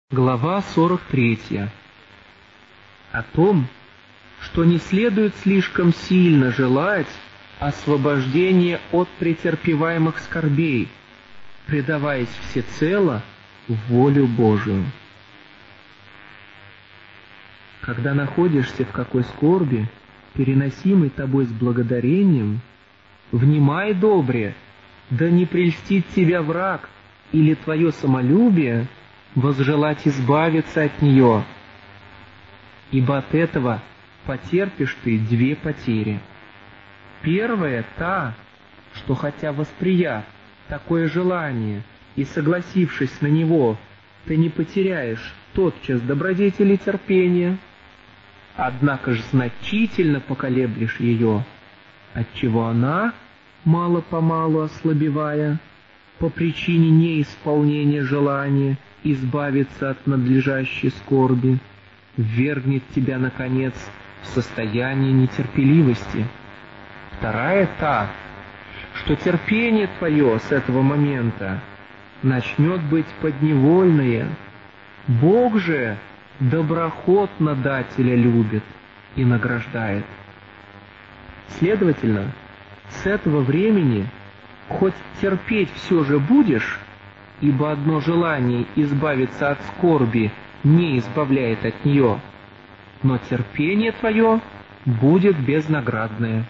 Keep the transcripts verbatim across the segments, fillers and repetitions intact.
Глава сорок третья. О том, что не следует слишком сильно желать освобождения от претерпеваемых скорбей, предаваясь всецело в волю Божию. Когда находишься в какой скорби, переносимой тобой с благодарением, внимай добре, да не прельстит тебя враг или твое самолюбие возжелать избавиться от нее, ибо от этого потерпишь ты две потери. Первая та, что хотя восприяв такое желание и согласившись на него, ты не потеряешь тотчас добродетели терпения, однако ж значительно поколеблешь ее, отчего она, мало-помалу ослабевая, по причине неисполнения желания избавиться от надлежащей скорби, ввергнет тебя, наконец, в состояние нетерпеливости. Вторая та, что терпение твое с этого момента начнет быть подневольное. Бог же доброхотно дателя любит и награждает. Следовательно, с этого времени хоть терпеть все же будешь, ибо одно желание избавиться от скорби не избавляет от нее, но терпение твое будет безнаградное.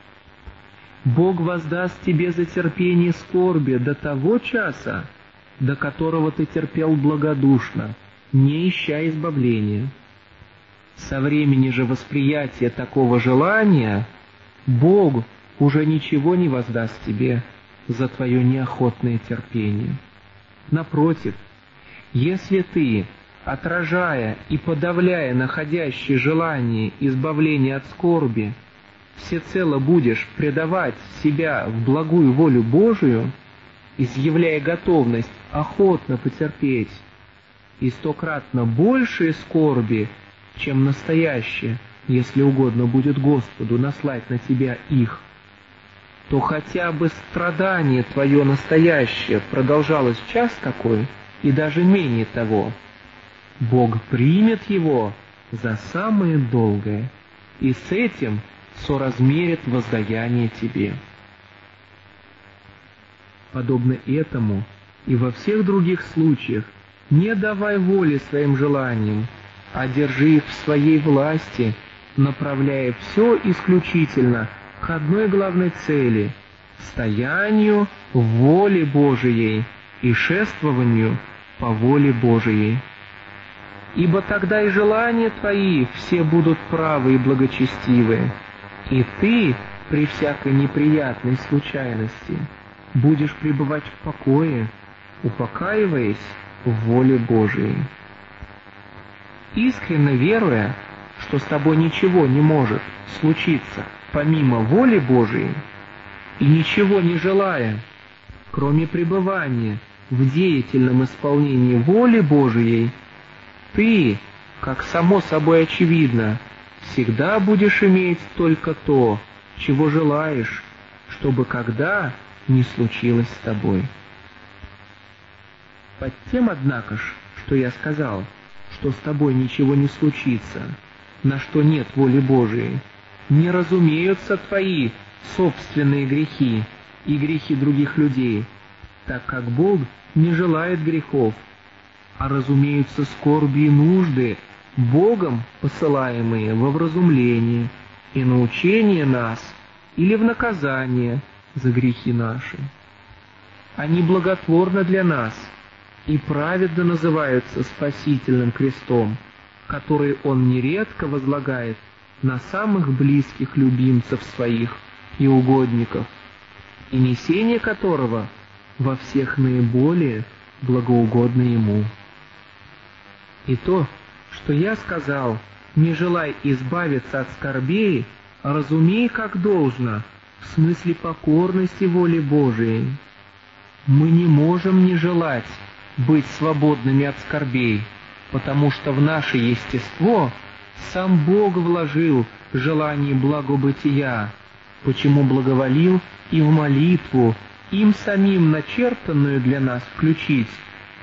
Бог воздаст тебе за терпение скорби до того часа, до которого ты терпел благодушно, не ища избавления. Со времени же восприятия такого желания Бог уже ничего не воздаст тебе за твое неохотное терпение. Напротив, если ты, отражая и подавляя находящее желание избавления от скорби, всецело будешь предавать себя в благую волю Божию, изъявляя готовность охотно потерпеть и стократно большие скорби, чем настоящее, если угодно будет Господу наслать на тебя их, то хотя бы страдание твое настоящее продолжалось час такой, и даже менее того, Бог примет его за самое долгое, и с этим соразмерит воздаяние тебе. Подобно этому и во всех других случаях не давай воли своим желаниям, а держи их в своей власти, направляя все исключительно к одной главной цели — стоянию в воле Божией и шествованию по воле Божией. Ибо тогда и желания твои все будут правы и благочестивы, и ты при всякой неприятной случайности будешь пребывать в покое, упокаиваясь в воле Божией. Искренне веруя, что с тобой ничего не может случиться помимо воли Божией, и ничего не желая, кроме пребывания в деятельном исполнении воли Божией, ты, как само собой очевидно, всегда будешь иметь только то, чего желаешь, чтобы когда не случилось с тобой. Под тем, однако ж, что я сказал, что с тобой ничего не случится, на что нет воли Божией, не разумеются твои собственные грехи и грехи других людей, так как Бог не желает грехов, а разумеются скорби и нужды, Богом посылаемые во вразумление и научение нас или в наказание за грехи наши. Они благотворны для нас и праведно называются спасительным крестом, который Он нередко возлагает на самых близких любимцев своих и угодников, и несение которого во всех наиболее благоугодно Ему. И то, что я сказал, не желай избавиться от скорбей, разумей как должно, в смысле покорности воли Божией. Мы не можем не желать быть свободными от скорбей, потому что в наше естество сам Бог вложил желание благобытия, почему благоволил и в молитву, им самим начертанную для нас включить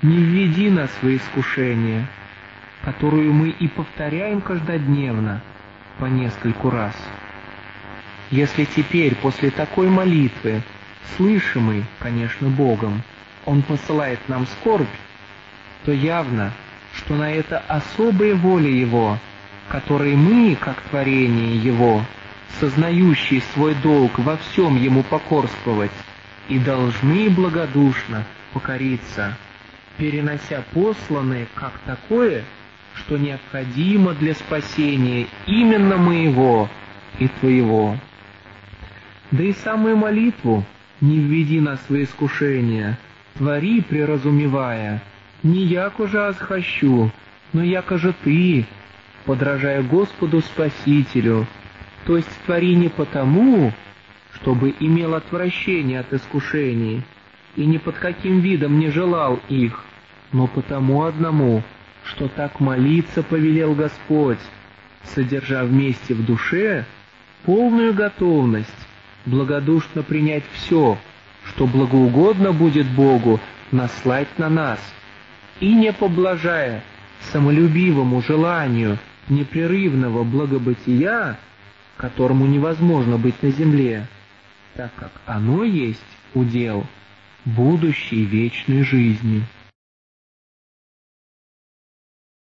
не введи нас в искушение, которую мы и повторяем каждодневно по нескольку раз. Если теперь после такой молитвы, слышимой, конечно, Богом, Он посылает нам скорбь, то явно, что на это особая воля Его, которой мы, как творение Его, сознающие свой долг во всем Ему покорствовать, и должны благодушно покориться, перенося посланное как такое, что необходимо для спасения именно моего и твоего. Да и самую молитву «Не введи нас в искушение» твори, преразумевая, «Не яко же аз хочу, но яко же ты», подражая Господу Спасителю, то есть твори не потому, чтобы имел отвращение от искушений, и ни под каким видом не желал их, но потому одному, что так молиться повелел Господь, содержа вместе в душе полную готовность благодушно принять все, что благоугодно будет Богу наслать на нас, и не поблажая самолюбивому желанию непрерывного благобытия, которому невозможно быть на земле, так как оно есть удел будущей вечной жизни.